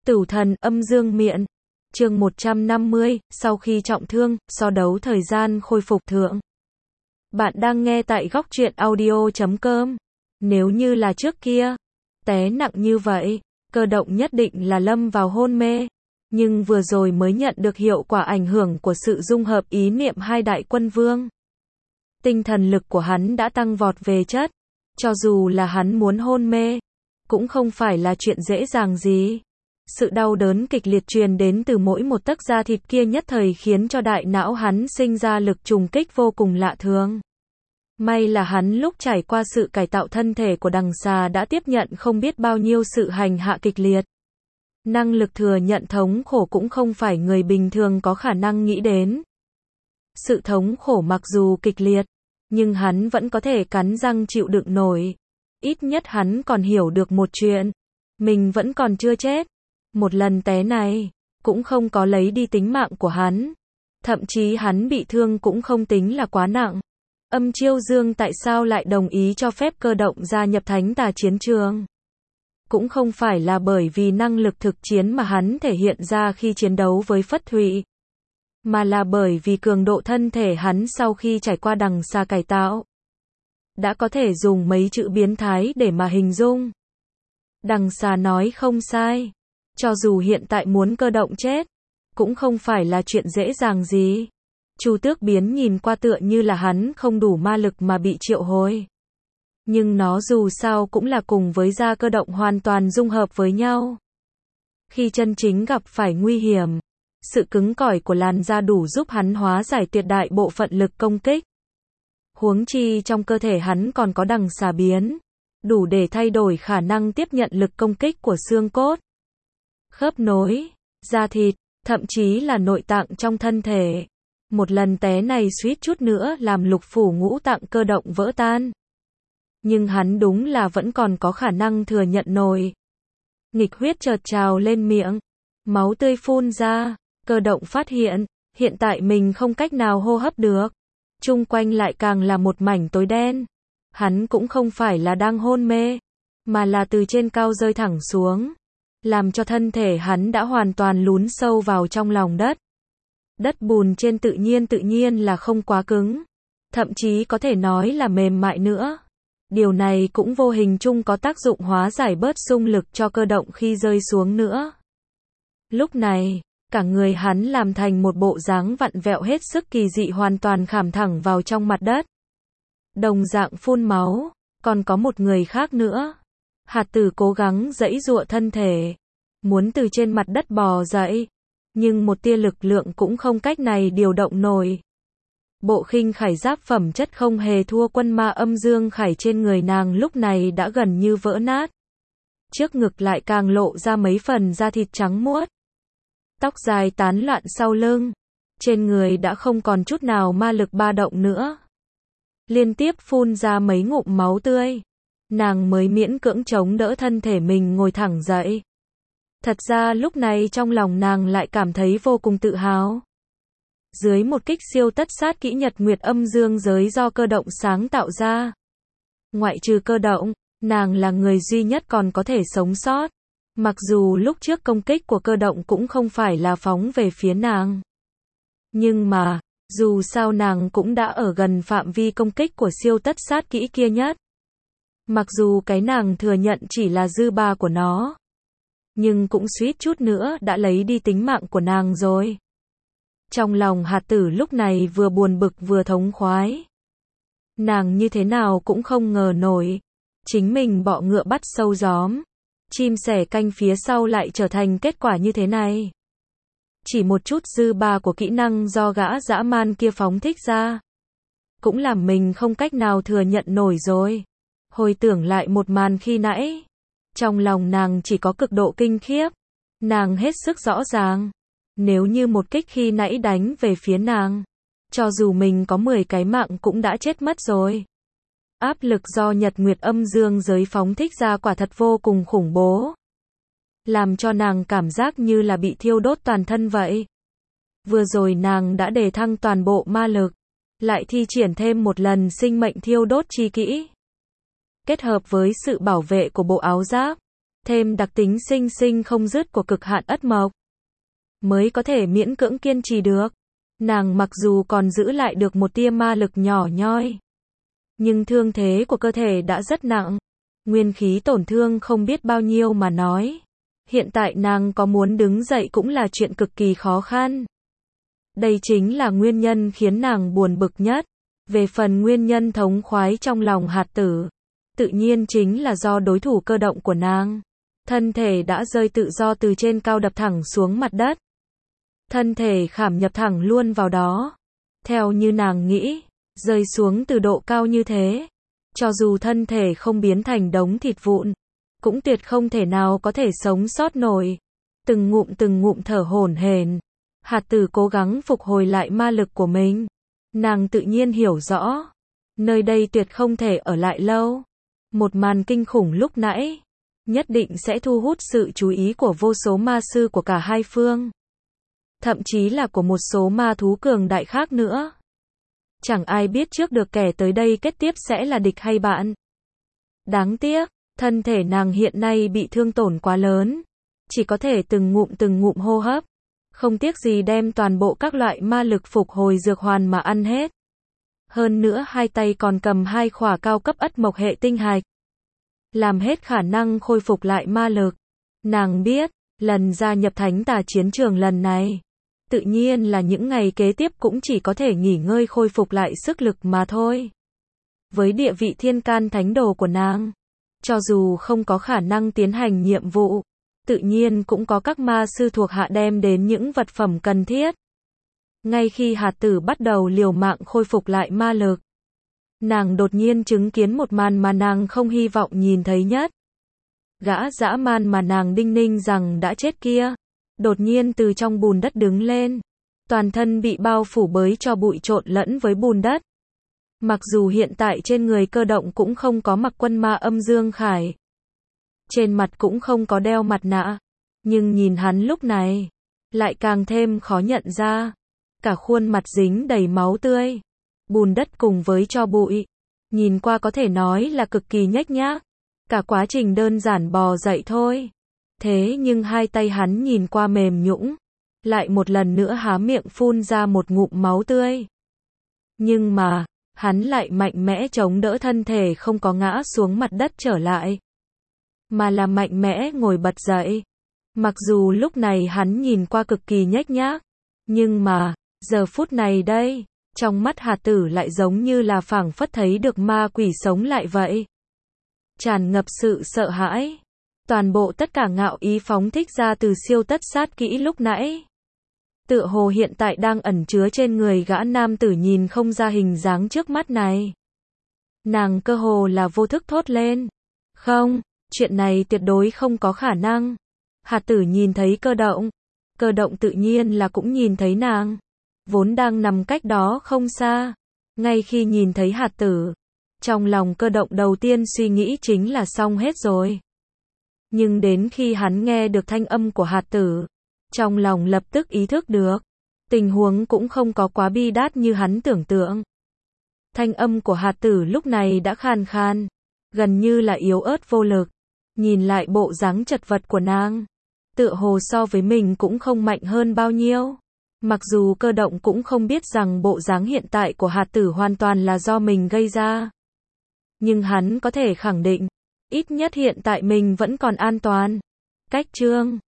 Tửu thần âm dương miện. Chương 150, sau khi trọng thương, so đấu thời gian khôi phục thượng. Bạn đang nghe tại góc truyện audio.com. Nếu như là trước kia, té nặng như vậy, Cơ Động nhất định là lâm vào hôn mê. Nhưng vừa rồi mới nhận được hiệu quả ảnh hưởng của sự dung hợp ý niệm hai đại quân vương. Tinh thần lực của hắn đã tăng vọt về chất. Cho dù là hắn muốn hôn mê, cũng không phải là chuyện dễ dàng gì. Sự đau đớn kịch liệt truyền đến từ mỗi một tấc da thịt kia nhất thời khiến cho đại não hắn sinh ra lực trùng kích vô cùng lạ thường. May là hắn lúc trải qua sự cải tạo thân thể của đằng xà đã tiếp nhận không biết bao nhiêu sự hành hạ kịch liệt. Năng lực thừa nhận thống khổ cũng không phải người bình thường có khả năng nghĩ đến. Sự thống khổ mặc dù kịch liệt, nhưng hắn vẫn có thể cắn răng chịu đựng nổi. Ít nhất hắn còn hiểu được một chuyện. Mình vẫn còn chưa chết. Một lần té này, cũng không có lấy đi tính mạng của hắn. Thậm chí hắn bị thương cũng không tính là quá nặng. Âm Chiêu Dương tại sao lại đồng ý cho phép Cơ Động gia nhập Thánh Tà chiến trường? Cũng không phải là bởi vì năng lực thực chiến mà hắn thể hiện ra khi chiến đấu với Phất Thụy, mà là bởi vì cường độ thân thể hắn sau khi trải qua đằng xà cải tạo. Đã có thể dùng mấy chữ biến thái để mà hình dung. Đằng xà nói không sai. Cho dù hiện tại muốn Cơ Động chết, cũng không phải là chuyện dễ dàng gì. Chu Tước biến nhìn qua tựa như là hắn không đủ ma lực mà bị triệu hồi. Nhưng nó dù sao cũng là cùng với da Cơ Động hoàn toàn dung hợp với nhau. Khi chân chính gặp phải nguy hiểm, sự cứng cỏi của làn da đủ giúp hắn hóa giải tuyệt đại bộ phận lực công kích. Huống chi trong cơ thể hắn còn có đằng xà biến, đủ để thay đổi khả năng tiếp nhận lực công kích của xương cốt, khớp nối, da thịt, thậm chí là nội tạng trong thân thể. Một lần té này suýt chút nữa làm lục phủ ngũ tạng Cơ Động vỡ tan. Nhưng hắn đúng là vẫn còn có khả năng thừa nhận nổi. Nghịch huyết chợt trào lên miệng, máu tươi phun ra. Cơ Động phát hiện, hiện tại mình không cách nào hô hấp được. Chung quanh lại càng là một mảnh tối đen. Hắn cũng không phải là đang hôn mê, mà là từ trên cao rơi thẳng xuống, làm cho thân thể hắn đã hoàn toàn lún sâu vào trong lòng đất. Đất bùn trên tự nhiên là không quá cứng, thậm chí có thể nói là mềm mại nữa. Điều này cũng vô hình chung có tác dụng hóa giải bớt xung lực cho Cơ Động khi rơi xuống nữa. Lúc này, cả người hắn làm thành một bộ dáng vặn vẹo hết sức kỳ dị, hoàn toàn khảm thẳng vào trong mặt đất. Đồng dạng phun máu, còn có một người khác nữa. Hạt Tử cố gắng giãy giụa thân thể, muốn từ trên mặt đất bò dậy, nhưng một tia lực lượng cũng không cách này điều động nổi. Bộ khinh khải giáp phẩm chất không hề thua Quân Ma Âm Dương Khải trên người nàng lúc này đã gần như vỡ nát. Trước ngực lại càng lộ ra mấy phần da thịt trắng muốt. Tóc dài tán loạn sau lưng. Trên người đã không còn chút nào ma lực ba động nữa. Liên tiếp phun ra mấy ngụm máu tươi. Nàng mới miễn cưỡng chống đỡ thân thể mình ngồi thẳng dậy. Thật ra lúc này trong lòng nàng lại cảm thấy vô cùng tự hào. Dưới một kích siêu tất sát kỹ Nhật Nguyệt Âm Dương giới do Cơ Động sáng tạo ra, ngoại trừ Cơ Động, nàng là người duy nhất còn có thể sống sót. Mặc dù lúc trước công kích của Cơ Động cũng không phải là phóng về phía nàng, nhưng mà, dù sao nàng cũng đã ở gần phạm vi công kích của siêu tất sát kỹ kia nhất. Mặc dù cái nàng thừa nhận chỉ là dư ba của nó, nhưng cũng suýt chút nữa đã lấy đi tính mạng của nàng rồi. Trong lòng Hạt Tử lúc này vừa buồn bực vừa thống khoái. Nàng như thế nào cũng không ngờ nổi, chính mình bọ ngựa bắt sâu gióm, chim sẻ canh phía sau lại trở thành kết quả như thế này. Chỉ một chút dư ba của kỹ năng do gã dã man kia phóng thích ra, cũng làm mình không cách nào thừa nhận nổi rồi. Hồi tưởng lại một màn khi nãy, trong lòng nàng chỉ có cực độ kinh khiếp. Nàng hết sức rõ ràng, nếu như một kích khi nãy đánh về phía nàng, cho dù mình có 10 cái mạng cũng đã chết mất rồi. Áp lực do Nhật Nguyệt Âm Dương giới phóng thích ra quả thật vô cùng khủng bố, làm cho nàng cảm giác như là bị thiêu đốt toàn thân vậy. Vừa rồi nàng đã đề thăng toàn bộ ma lực, lại thi triển thêm một lần sinh mệnh thiêu đốt chi kỹ. Kết hợp với sự bảo vệ của bộ áo giáp, thêm đặc tính sinh sinh không dứt của cực hạn ất mộc, mới có thể miễn cưỡng kiên trì được. Nàng mặc dù còn giữ lại được một tia ma lực nhỏ nhoi, nhưng thương thế của cơ thể đã rất nặng, nguyên khí tổn thương không biết bao nhiêu mà nói. Hiện tại nàng có muốn đứng dậy cũng là chuyện cực kỳ khó khăn. Đây chính là nguyên nhân khiến nàng buồn bực nhất. Về phần nguyên nhân thống khoái trong lòng hạt tử, tự nhiên chính là do đối thủ cơ động của nàng. Thân thể đã rơi tự do từ trên cao đập thẳng xuống mặt đất. Thân thể khảm nhập thẳng luôn vào đó. Theo như nàng nghĩ, rơi xuống từ độ cao như thế, cho dù thân thể không biến thành đống thịt vụn, cũng tuyệt không thể nào có thể sống sót nổi. Từng ngụm thở hổn hển, hạt tử cố gắng phục hồi lại ma lực của mình. Nàng tự nhiên hiểu rõ, nơi đây tuyệt không thể ở lại lâu. Một màn kinh khủng lúc nãy, nhất định sẽ thu hút sự chú ý của vô số ma sư của cả hai phương. Thậm chí là của một số ma thú cường đại khác nữa. Chẳng ai biết trước được kẻ tới đây kết tiếp sẽ là địch hay bạn. Đáng tiếc, thân thể nàng hiện nay bị thương tổn quá lớn, chỉ có thể từng ngụm hô hấp, không tiếc gì đem toàn bộ các loại ma lực phục hồi dược hoàn mà ăn hết. Hơn nữa hai tay còn cầm 2 khỏa cao cấp ất mộc hệ tinh hạch, làm hết khả năng khôi phục lại ma lực. Nàng biết, lần gia nhập thánh tà chiến trường lần này, tự nhiên là những ngày kế tiếp cũng chỉ có thể nghỉ ngơi khôi phục lại sức lực mà thôi. Với địa vị thiên can thánh đồ của nàng, cho dù không có khả năng tiến hành nhiệm vụ, tự nhiên cũng có các ma sư thuộc hạ đem đến những vật phẩm cần thiết. Ngay khi hạt tử bắt đầu liều mạng khôi phục lại ma lực, nàng đột nhiên chứng kiến một màn mà nàng không hy vọng nhìn thấy nhất. Gã dã man mà nàng đinh ninh rằng đã chết kia, đột nhiên từ trong bùn đất đứng lên, toàn thân bị bao phủ bởi tro bụi trộn lẫn với bùn đất. Mặc dù hiện tại trên người cơ động cũng không có mặc quân ma âm dương khải, trên mặt cũng không có đeo mặt nạ, nhưng nhìn hắn lúc này, lại càng thêm khó nhận ra. Cả khuôn mặt dính đầy máu tươi, bùn đất cùng với tro bụi, nhìn qua có thể nói là cực kỳ nhếch nhác. Cả quá trình đơn giản bò dậy thôi. Thế nhưng hai tay hắn nhìn qua mềm nhũn, lại một lần nữa há miệng phun ra một ngụm máu tươi. Nhưng mà, hắn lại mạnh mẽ chống đỡ thân thể không có ngã xuống mặt đất trở lại, mà là mạnh mẽ ngồi bật dậy. Mặc dù lúc này hắn nhìn qua cực kỳ nhếch nhác, nhưng mà, giờ phút này đây, trong mắt hạt tử lại giống như là phảng phất thấy được ma quỷ sống lại vậy. Tràn ngập sự sợ hãi. Toàn bộ tất cả ngạo ý phóng thích ra từ siêu tất sát kỹ lúc nãy, tựa hồ hiện tại đang ẩn chứa trên người gã nam tử nhìn không ra hình dáng trước mắt này. Nàng cơ hồ là vô thức thốt lên. Không, chuyện này tuyệt đối không có khả năng. Hạt tử nhìn thấy cơ động tự nhiên là cũng nhìn thấy nàng, vốn đang nằm cách đó không xa. Ngay khi nhìn thấy hạt tử, trong lòng cơ động đầu tiên suy nghĩ chính là xong hết rồi. Nhưng đến khi hắn nghe được thanh âm của hạt tử, trong lòng lập tức ý thức được, tình huống cũng không có quá bi đát như hắn tưởng tượng. Thanh âm của hạt tử lúc này đã khàn khan, gần như là yếu ớt vô lực. Nhìn lại bộ dáng chật vật của nàng, tựa hồ so với mình cũng không mạnh hơn bao nhiêu. Mặc dù cơ động cũng không biết rằng bộ dáng hiện tại của hạt tử hoàn toàn là do mình gây ra, nhưng hắn có thể khẳng định, ít nhất hiện tại mình vẫn còn an toàn. Cách chương